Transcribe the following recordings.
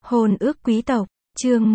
Hôn ước quý tộc, chương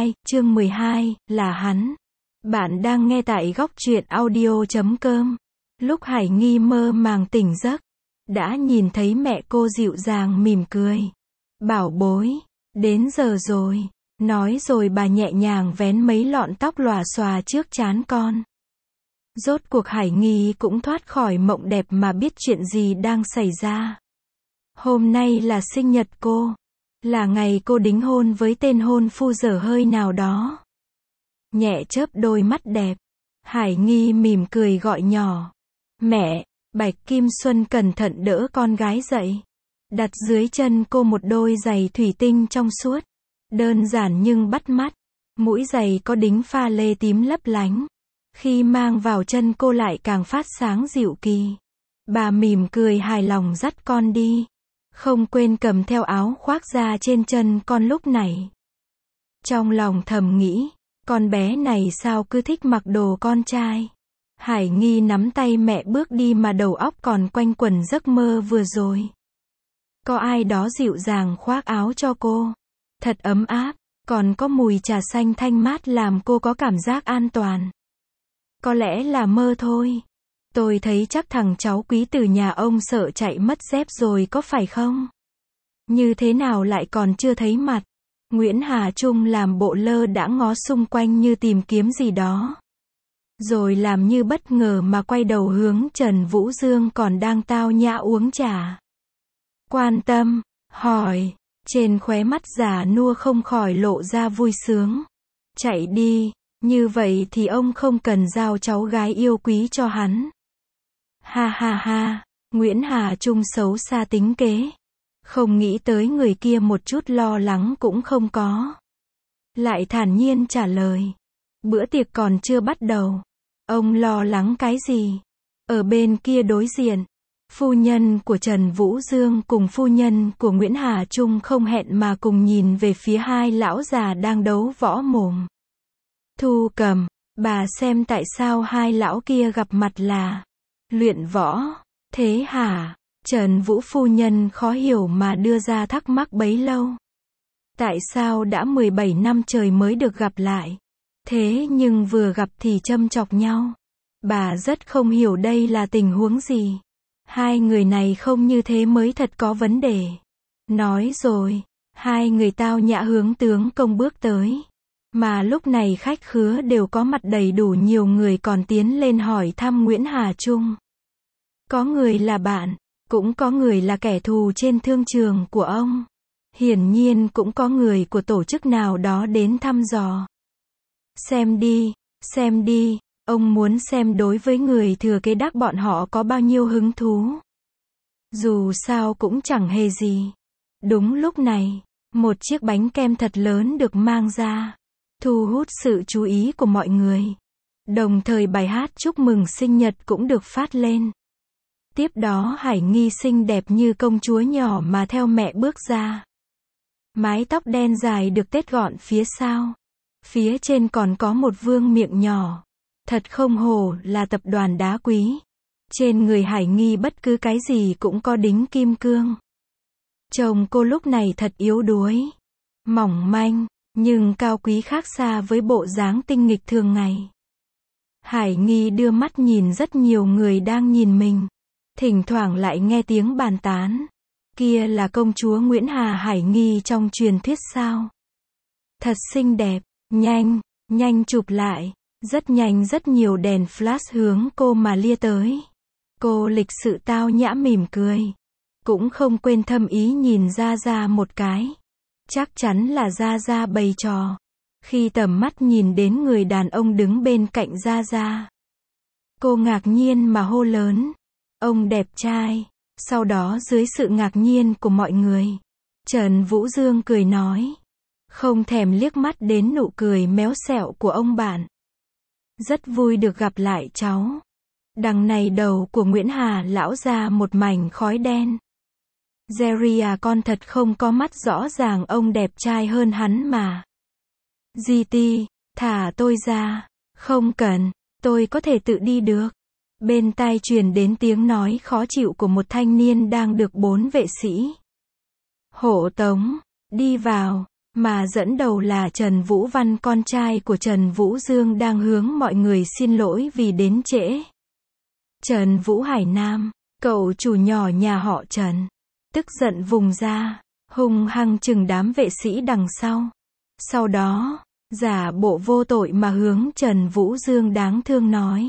12 là hắn. Bạn đang nghe tại góc truyện audio.com. Lúc Hải Nghi mơ màng tỉnh giấc, đã nhìn thấy mẹ cô dịu dàng mỉm cười. Bảo bối, đến giờ rồi. Nói rồi bà nhẹ nhàng vén mấy lọn tóc lòa xòa trước trán con. Rốt cuộc Hải Nghi cũng thoát khỏi mộng đẹp mà biết chuyện gì đang xảy ra. Hôm nay là sinh nhật cô. Là ngày cô đính hôn với tên hôn phu dở hơi nào đó. Nhẹ chớp đôi mắt đẹp. Hải Nghi mỉm cười gọi nhỏ. Mẹ. Bạch Kim Xuân cẩn thận đỡ con gái dậy. Đặt dưới chân cô một đôi giày thủy tinh trong suốt. Đơn giản nhưng bắt mắt. Mũi giày có đính pha lê tím lấp lánh. Khi mang vào chân cô lại càng phát sáng dịu kỳ. Bà mỉm cười hài lòng dắt con đi. Không quên cầm theo áo khoác ra trên chân con lúc này. Trong lòng thầm nghĩ, con bé này sao cứ thích mặc đồ con trai. Hải Nghi nắm tay mẹ bước đi mà đầu óc còn quanh quẩn giấc mơ vừa rồi. Có ai đó dịu dàng khoác áo cho cô. Thật ấm áp, còn có mùi trà xanh thanh mát làm cô có cảm giác an toàn. Có lẽ là mơ thôi. Tôi thấy chắc thằng cháu quý từ nhà ông sợ chạy mất dép rồi có phải không? Như thế nào lại còn chưa thấy mặt? Nguyễn Hà Trung làm bộ lơ đãng ngó xung quanh như tìm kiếm gì đó. Rồi làm như bất ngờ mà quay đầu hướng Trần Vũ Dương còn đang tao nhã uống trà. Quan tâm, hỏi, trên khóe mắt già nua không khỏi lộ ra vui sướng. Chạy đi, như vậy thì ông không cần giao cháu gái yêu quý cho hắn. Ha ha ha, Nguyễn Hà Trung xấu xa tính kế. Không nghĩ tới người kia một chút lo lắng cũng không có. Lại thản nhiên trả lời. Bữa tiệc còn chưa bắt đầu. Ông lo lắng cái gì? Ở bên kia đối diện, phu nhân của Trần Vũ Dương cùng phu nhân của Nguyễn Hà Trung không hẹn mà cùng nhìn về phía hai lão già đang đấu võ mồm. Thu Cầm, bà xem tại sao hai lão kia gặp mặt là luyện võ, thế hả? Trần Vũ phu nhân khó hiểu mà đưa ra thắc mắc bấy lâu. Tại sao đã 17 năm trời mới được gặp lại? Thế nhưng vừa gặp thì châm chọc nhau. Bà rất không hiểu đây là tình huống gì. Hai người này không như thế mới thật có vấn đề. Nói rồi, hai người tao nhã hướng tướng công bước tới. Mà lúc này khách khứa đều có mặt đầy đủ, nhiều người còn tiến lên hỏi thăm Nguyễn Hà Trung. Có người là bạn, cũng có người là kẻ thù trên thương trường của ông. Hiển nhiên cũng có người của tổ chức nào đó đến thăm dò. Xem đi, ông muốn xem đối với người thừa kế đắc bọn họ có bao nhiêu hứng thú. Dù sao cũng chẳng hề gì. Đúng lúc này, một chiếc bánh kem thật lớn được mang ra, thu hút sự chú ý của mọi người. Đồng thời bài hát chúc mừng sinh nhật cũng được phát lên. Tiếp đó Hải Nghi xinh đẹp như công chúa nhỏ mà theo mẹ bước ra. Mái tóc đen dài được tết gọn phía sau. Phía trên còn có một vương miện nhỏ. Thật không hổ là tập đoàn đá quý. Trên người Hải Nghi bất cứ cái gì cũng có đính kim cương. Chồng cô lúc này thật yếu đuối, mỏng manh, nhưng cao quý khác xa với bộ dáng tinh nghịch thường ngày. Hải Nghi đưa mắt nhìn rất nhiều người đang nhìn mình. Thỉnh thoảng lại nghe tiếng bàn tán. Kia là công chúa Nguyễn Hà Hải Nghi trong truyền thuyết sao? Thật xinh đẹp, nhanh chụp lại. Rất nhanh rất nhiều đèn flash hướng cô mà lia tới. Cô lịch sự tao nhã mỉm cười. Cũng không quên thâm ý nhìn Gia Gia một cái. Chắc chắn là Gia Gia bày trò. Khi tầm mắt nhìn đến người đàn ông đứng bên cạnh Gia Gia, cô ngạc nhiên mà hô lớn. Ông đẹp trai. Sau đó dưới sự ngạc nhiên của mọi người, Trần Vũ Dương cười nói. Không thèm liếc mắt đến nụ cười méo xẹo của ông bạn. Rất vui được gặp lại cháu. Đằng này đầu của Nguyễn Hà lão ra một mảnh khói đen. Jerry à, con thật không có mắt, rõ ràng ông đẹp trai hơn hắn mà. GT, thả tôi ra. Không cần, tôi có thể tự đi được. Bên tai truyền đến tiếng nói khó chịu của một thanh niên đang được 4 vệ sĩ hộ tống. Đi vào. Mà dẫn đầu là Trần Vũ Văn, con trai của Trần Vũ Dương đang hướng mọi người xin lỗi vì đến trễ. Trần Vũ Hải Nam, cậu chủ nhỏ nhà họ Trần, tức giận vùng ra, hung hăng chừng đám vệ sĩ đằng sau. Sau đó, giả bộ vô tội mà hướng Trần Vũ Dương đáng thương nói.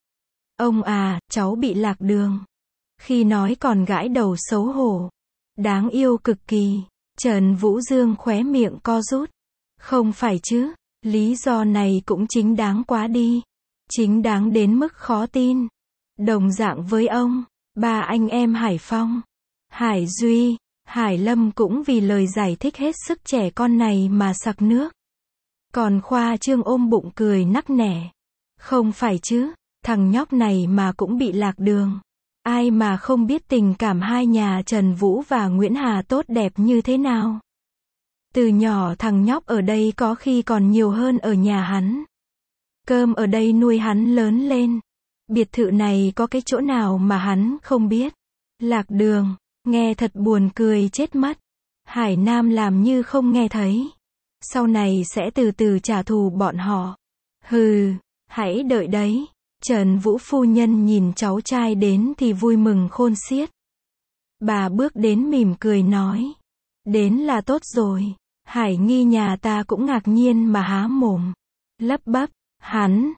Ông à, cháu bị lạc đường. Khi nói còn gãi đầu xấu hổ. Đáng yêu cực kỳ. Trần Vũ Dương khóe miệng co rút. Không phải chứ, lý do này cũng chính đáng quá đi. Chính đáng đến mức khó tin. Đồng dạng với ông, ba anh em Hải Phong, Hải Duy, Hải Lâm cũng vì lời giải thích hết sức trẻ con này mà sặc nước. Còn khoa trương ôm bụng cười nắc nẻ. Không phải chứ, thằng nhóc này mà cũng bị lạc đường. Ai mà không biết tình cảm hai nhà Trần Vũ và Nguyễn Hà tốt đẹp như thế nào. Từ nhỏ thằng nhóc ở đây có khi còn nhiều hơn ở nhà hắn. Cơm ở đây nuôi hắn lớn lên. Biệt thự này có cái chỗ nào mà hắn không biết. Lạc đường, nghe thật buồn cười chết mất. Hải Nam làm như không nghe thấy. Sau này sẽ từ từ trả thù bọn họ. Hừ, hãy đợi đấy. Trần Vũ phu nhân nhìn cháu trai đến thì vui mừng khôn xiết. Bà bước đến mỉm cười nói. Đến là tốt rồi. Hải Nghi nhà ta cũng ngạc nhiên mà há mồm. Lắp bắp, hắn.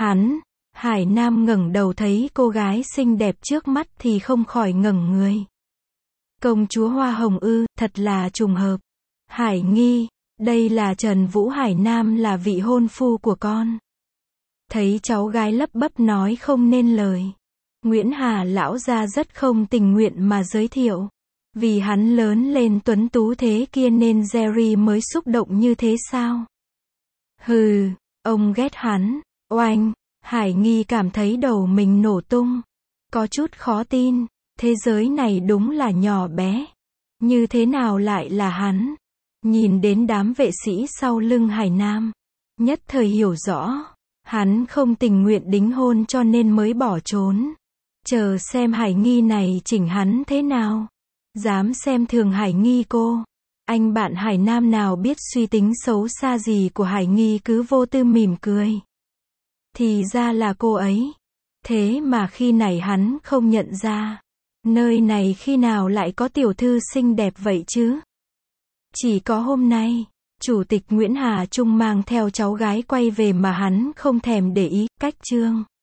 Hải Nam ngẩng đầu thấy cô gái xinh đẹp trước mắt thì không khỏi ngẩng người. Công chúa Hoa Hồng ư, thật là trùng hợp. Hải Nghi, đây là Trần Vũ Hải Nam là vị hôn phu của con. Thấy cháu gái lắp bắp nói không nên lời. Nguyễn Hà lão gia rất không tình nguyện mà giới thiệu. Vì hắn lớn lên tuấn tú thế kia nên Jerry mới xúc động như thế sao? Hừ, ông ghét hắn. Oanh, Hải Nghi cảm thấy đầu mình nổ tung. Có chút khó tin, thế giới này đúng là nhỏ bé. Như thế nào lại là hắn? Nhìn đến đám vệ sĩ sau lưng Hải Nam, nhất thời hiểu rõ. Hắn không tình nguyện đính hôn cho nên mới bỏ trốn. Chờ xem Hải Nghi này chỉnh hắn thế nào. Dám xem thường Hải Nghi cô. Anh bạn Hải Nam nào biết suy tính xấu xa gì của Hải Nghi cứ vô tư mỉm cười. Thì ra là cô ấy. Thế mà khi này hắn không nhận ra. Nơi này khi nào lại có tiểu thư xinh đẹp vậy chứ? Chỉ có hôm nay, Chủ tịch Nguyễn Hà Trung mang theo cháu gái quay về mà hắn không thèm để ý. Cách chương